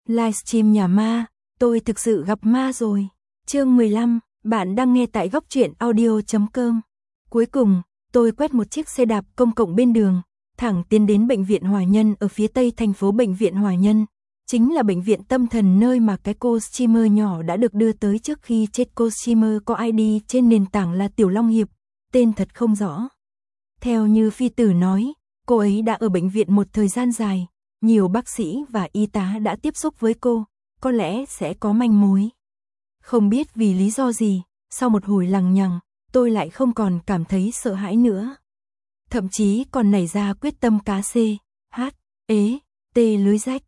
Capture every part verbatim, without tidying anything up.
Livestream nhà ma, tôi thực sự gặp ma rồi. Chương mười lăm, bạn đang nghe tại góc truyện audio chấm com. Cuối cùng, tôi quét một chiếc xe đạp công cộng bên đường, thẳng tiến đến bệnh viện Hòa Nhân ở phía tây thành phố. Bệnh viện Hòa Nhân chính là bệnh viện tâm thần nơi mà cái cô streamer nhỏ đã được đưa tới trước khi chết. Cô streamer có i đê trên nền tảng là Tiểu Long Hiệp, tên thật không rõ. Theo như phi tử nói, cô ấy đã ở bệnh viện một thời gian dài, nhiều bác sĩ và y tá đã tiếp xúc với cô, có lẽ sẽ có manh mối. Không biết vì lý do gì, sau một hồi lằng nhằng, tôi lại không còn cảm thấy sợ hãi nữa. Thậm chí còn nảy ra quyết tâm cá xê, hát, ế, tê lưới rách.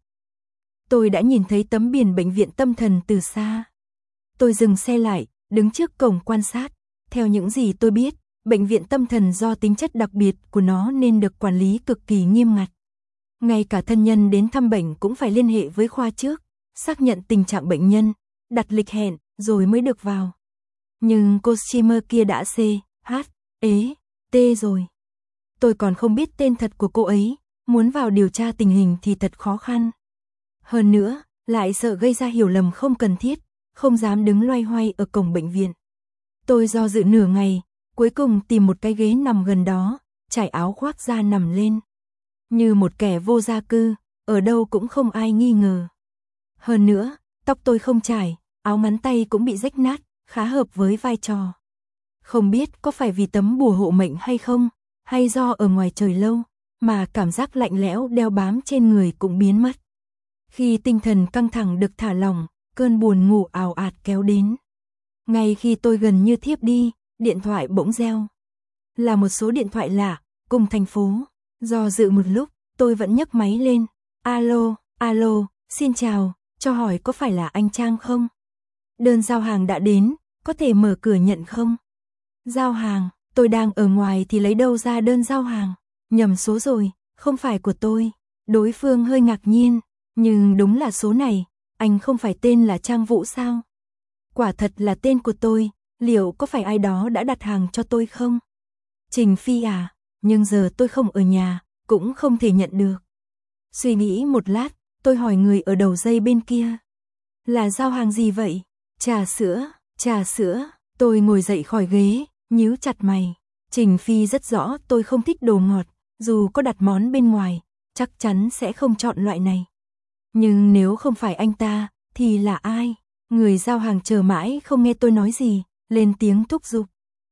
Tôi đã nhìn thấy tấm biển bệnh viện tâm thần từ xa. Tôi dừng xe lại, đứng trước cổng quan sát. Theo những gì tôi biết, bệnh viện tâm thần do tính chất đặc biệt của nó nên được quản lý cực kỳ nghiêm ngặt. Ngay cả thân nhân đến thăm bệnh cũng phải liên hệ với khoa trước, xác nhận tình trạng bệnh nhân, đặt lịch hẹn, rồi mới được vào. Nhưng cô streamer kia đã C, H, ế, T rồi. Tôi còn không biết tên thật của cô ấy, muốn vào điều tra tình hình thì thật khó khăn. Hơn nữa, lại sợ gây ra hiểu lầm không cần thiết, không dám đứng loay hoay ở cổng bệnh viện. Tôi do dự nửa ngày, cuối cùng tìm một cái ghế nằm gần đó, trải áo khoác ra nằm lên. Như một kẻ vô gia cư, ở đâu cũng không ai nghi ngờ. Hơn nữa, tóc tôi không trải, áo ngắn tay cũng bị rách nát, khá hợp với vai trò. Không biết có phải vì tấm bùa hộ mệnh hay không, hay do ở ngoài trời lâu, mà cảm giác lạnh lẽo đeo bám trên người cũng biến mất. Khi tinh thần căng thẳng được thả lỏng, cơn buồn ngủ ào ạt kéo đến. Ngay khi tôi gần như thiếp đi, điện thoại bỗng reo. Là một số điện thoại lạ, cùng thành phố. Do dự một lúc, tôi vẫn nhấc máy lên. Alo, alo, xin chào, cho hỏi có phải là anh Trang không? Đơn giao hàng đã đến, có thể mở cửa nhận không? Giao hàng, tôi đang ở ngoài thì lấy đâu ra đơn giao hàng? Nhầm số rồi, không phải của tôi. Đối phương hơi ngạc nhiên, nhưng đúng là số này, anh không phải tên là Trang Vũ sao? Quả thật là tên của tôi, liệu có phải ai đó đã đặt hàng cho tôi không? Trình Phi à, nhưng giờ tôi không ở nhà, cũng không thể nhận được. Suy nghĩ một lát, tôi hỏi người ở đầu dây bên kia. Là giao hàng gì vậy? Trà sữa, trà sữa. Tôi ngồi dậy khỏi ghế, nhíu chặt mày. Trình Phi rất rõ tôi không thích đồ ngọt, dù có đặt món bên ngoài, chắc chắn sẽ không chọn loại này. Nhưng nếu không phải anh ta, thì là ai? Người giao hàng chờ mãi không nghe tôi nói gì, lên tiếng thúc giục.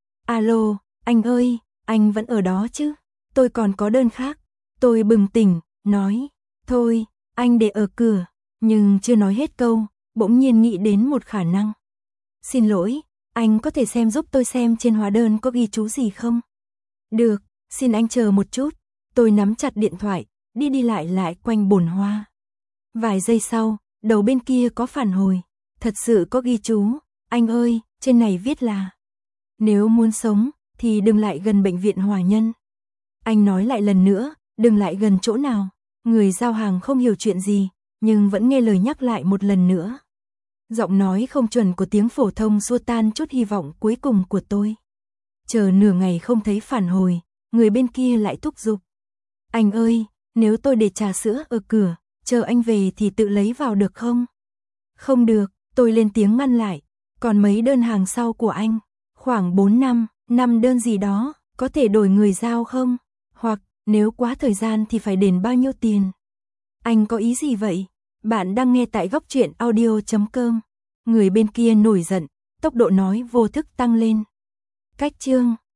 Alo, anh ơi, anh vẫn ở đó chứ? Tôi còn có đơn khác. Tôi bừng tỉnh, nói, thôi, anh để ở cửa. Nhưng chưa nói hết câu, bỗng nhiên nghĩ đến một khả năng. Xin lỗi, anh có thể xem giúp tôi xem trên hóa đơn có ghi chú gì không? Được, xin anh chờ một chút. Tôi nắm chặt điện thoại, đi đi lại lại quanh bồn hoa. Vài giây sau, đầu bên kia có phản hồi. Thật sự có ghi chú, anh ơi, trên này viết là nếu muốn sống, thì đừng lại gần bệnh viện Hòa Nhân. Anh nói lại lần nữa, đừng lại gần chỗ nào. Người giao hàng không hiểu chuyện gì, nhưng vẫn nghe lời nhắc lại một lần nữa. Giọng nói không chuẩn của tiếng phổ thông xua tan chút hy vọng cuối cùng của tôi. Chờ nửa ngày không thấy phản hồi, người bên kia lại thúc giục. Anh ơi, nếu tôi để trà sữa ở cửa, chờ anh về thì tự lấy vào được không? Không được, tôi lên tiếng ngăn lại. Còn mấy đơn hàng sau của anh? Khoảng bốn năm, năm đơn gì đó, có thể đổi người giao không? Hoặc, nếu quá thời gian thì phải đền bao nhiêu tiền? Anh có ý gì vậy? Bạn đang nghe tại góc truyện audio chấm com. Người bên kia nổi giận, tốc độ nói vô thức tăng lên. Cách chương